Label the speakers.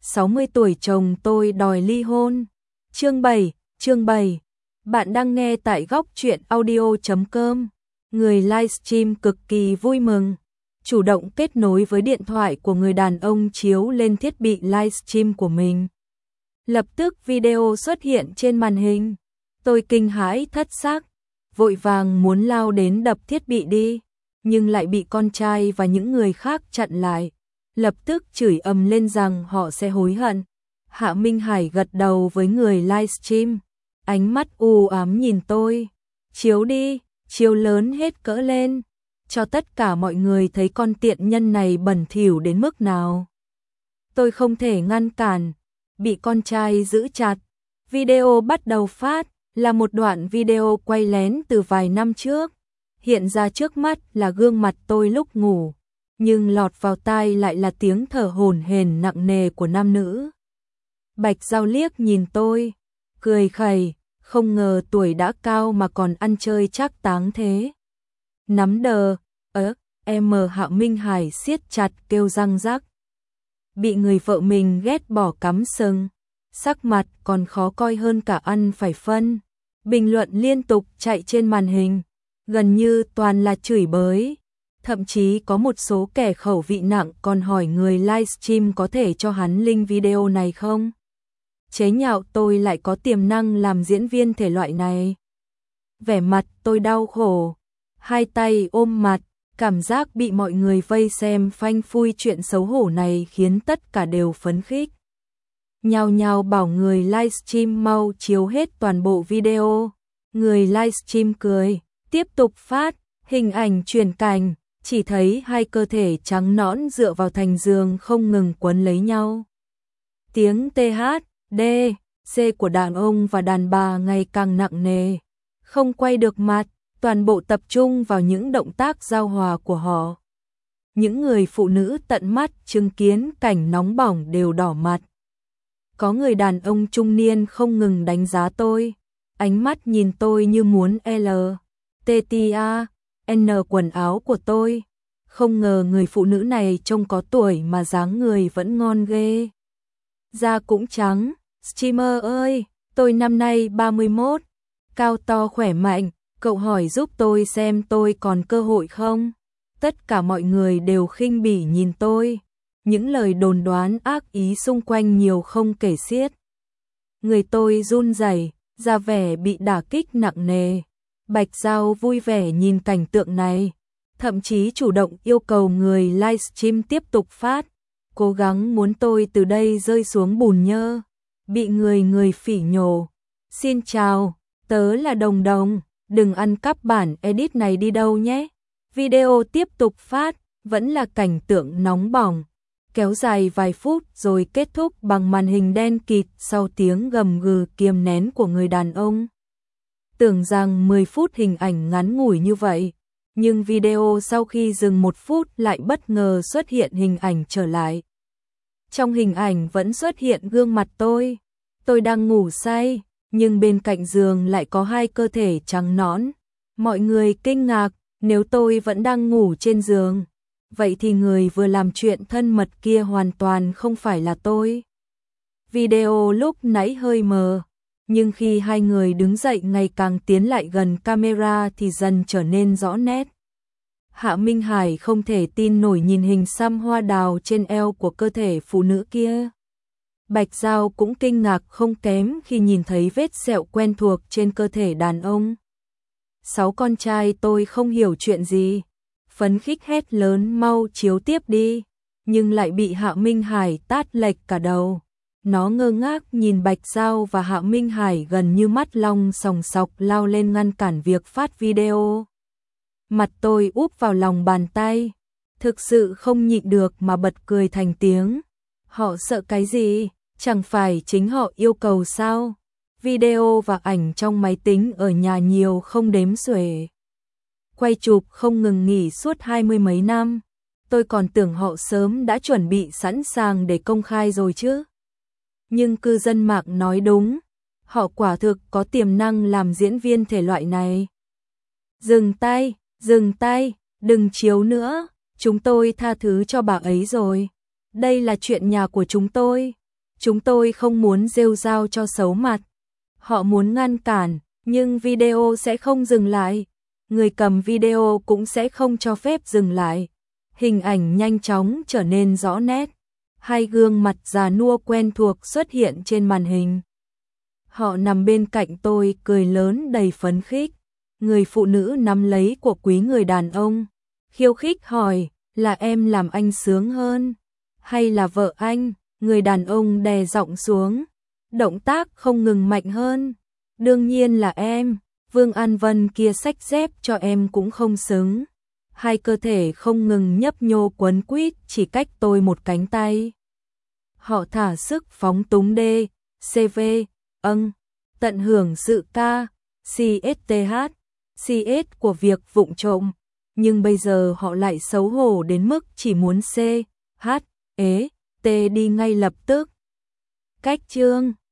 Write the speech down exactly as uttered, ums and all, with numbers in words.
Speaker 1: sáu mươi tuổi chồng tôi đòi ly hôn. Chương bảy, chương bảy. Bạn đang nghe tại góc truyện audio chấm com. Người livestream cực kỳ vui mừng, chủ động kết nối với điện thoại của người đàn ông chiếu lên thiết bị livestream của mình. Lập tức video xuất hiện trên màn hình. Tôi kinh hãi thất xác, vội vàng muốn lao đến đập thiết bị đi, nhưng lại bị con trai và những người khác chặn lại. Lập tức chửi ầm lên rằng họ sẽ hối hận. Hạ Minh Hải gật đầu với người livestream, ánh mắt u ám nhìn tôi. Chiếu đi, chiếu lớn hết cỡ lên, cho tất cả mọi người thấy con tiện nhân này bẩn thỉu đến mức nào. Tôi không thể ngăn cản, bị con trai giữ chặt. Video bắt đầu phát, là một đoạn video quay lén từ vài năm trước. Hiện ra trước mắt là gương mặt tôi lúc ngủ, nhưng lọt vào tai lại là tiếng thở hổn hển nặng nề của nam nữ. Bạch Giao liếc nhìn tôi, cười khẩy, không ngờ tuổi đã cao mà còn ăn chơi trác táng thế. Nắm đờ, ớ, em Hạ Minh Hải siết chặt kêu răng rắc. Bị người vợ mình ghét bỏ cắm sừng, sắc mặt còn khó coi hơn cả ăn phải phân. Bình luận liên tục chạy trên màn hình, gần như toàn là chửi bới. Thậm chí có một số kẻ khẩu vị nặng còn hỏi người livestream có thể cho hắn link video này không? Chế nhạo tôi lại có tiềm năng làm diễn viên thể loại này. Vẻ mặt tôi đau khổ, hai tay ôm mặt, cảm giác bị mọi người vây xem phanh phui chuyện xấu hổ này khiến tất cả đều phấn khích. Nhao nhao bảo người livestream mau chiếu hết toàn bộ video. Người livestream cười, tiếp tục phát, hình ảnh chuyển cảnh, chỉ thấy hai cơ thể trắng nõn dựa vào thành giường không ngừng quấn lấy nhau. Tiếng tê hát, đê, xê của đàn ông và đàn bà ngày càng nặng nề, không quay được mặt, toàn bộ tập trung vào những động tác giao hòa của họ. Những người phụ nữ tận mắt chứng kiến cảnh nóng bỏng đều đỏ mặt. Có người đàn ông trung niên không ngừng đánh giá tôi, ánh mắt nhìn tôi như muốn L, T T A, N quần áo của tôi. Không ngờ người phụ nữ này trông có tuổi mà dáng người vẫn ngon ghê. Da cũng trắng, streamer ơi, tôi năm nay ba mươi mốt, cao to khỏe mạnh, cậu hỏi giúp tôi xem tôi còn cơ hội không? Tất cả mọi người đều khinh bỉ nhìn tôi. Những lời đồn đoán ác ý xung quanh nhiều không kể xiết. Người tôi run rẩy, ra vẻ bị đả kích nặng nề. Bạch Giao vui vẻ nhìn cảnh tượng này, thậm chí chủ động yêu cầu người livestream tiếp tục phát, cố gắng muốn tôi từ đây rơi xuống bùn nhơ, bị người người phỉ nhổ. Xin chào, tớ là Đồng Đồng, đừng ăn cắp bản edit này đi đâu nhé. Video tiếp tục phát, vẫn là cảnh tượng nóng bỏng, kéo dài vài phút rồi kết thúc bằng màn hình đen kịt sau tiếng gầm gừ kiềm nén của người đàn ông. Tưởng rằng mười phút hình ảnh ngắn ngủi như vậy, nhưng video sau khi dừng một phút lại bất ngờ xuất hiện hình ảnh trở lại. Trong hình ảnh vẫn xuất hiện gương mặt tôi, tôi đang ngủ say, nhưng bên cạnh giường lại có hai cơ thể trắng nõn. Mọi người kinh ngạc, nếu tôi vẫn đang ngủ trên giường, vậy thì người vừa làm chuyện thân mật kia hoàn toàn không phải là tôi. Video lúc nãy hơi mờ, nhưng khi hai người đứng dậy ngày càng tiến lại gần camera thì dần trở nên rõ nét. Hạ Minh Hải không thể tin nổi nhìn hình xăm hoa đào trên eo của cơ thể phụ nữ kia. Bạch Giao cũng kinh ngạc không kém khi nhìn thấy vết sẹo quen thuộc trên cơ thể đàn ông. Sáu con trai tôi không hiểu chuyện gì, phấn khích hét lớn mau chiếu tiếp đi, nhưng lại bị Hạ Minh Hải tát lệch cả đầu. Nó ngơ ngác nhìn Bạch Giao và Hạ Minh Hải gần như mắt long sòng sọc lao lên ngăn cản việc phát video. Mặt tôi úp vào lòng bàn tay, thực sự không nhịn được mà bật cười thành tiếng. Họ sợ cái gì? Chẳng phải chính họ yêu cầu sao? Video và ảnh trong máy tính ở nhà nhiều không đếm xuể. Quay chụp không ngừng nghỉ suốt hai mươi mấy năm. Tôi còn tưởng họ sớm đã chuẩn bị sẵn sàng để công khai rồi chứ. Nhưng cư dân mạng nói đúng, họ quả thực có tiềm năng làm diễn viên thể loại này. Dừng tay, dừng tay, đừng chiếu nữa, chúng tôi tha thứ cho bà ấy rồi. Đây là chuyện nhà của chúng tôi. Chúng tôi không muốn rêu rao cho xấu mặt. Họ muốn ngăn cản, nhưng video sẽ không dừng lại. Người cầm video cũng sẽ không cho phép dừng lại. Hình ảnh nhanh chóng trở nên rõ nét. Hai gương mặt già nua quen thuộc xuất hiện trên màn hình. Họ nằm bên cạnh tôi cười lớn đầy phấn khích. Người phụ nữ nắm lấy của quý người đàn ông. Khiêu khích hỏi, là em làm anh sướng hơn? Hay là vợ anh? Người đàn ông đè giọng xuống. Động tác không ngừng mạnh hơn. Đương nhiên là em. Vương An Vân kia xách dép cho em cũng không xứng. Hai cơ thể không ngừng nhấp nhô quấn quýt chỉ cách tôi một cánh tay. Họ thả sức phóng túng đê, xê vê, âng, tận hưởng sự ca, xê ét tê hát, xê ét của việc vụng trộm. Nhưng bây giờ họ lại xấu hổ đến mức chỉ muốn C, H, ế, T đi ngay lập tức. Cách chương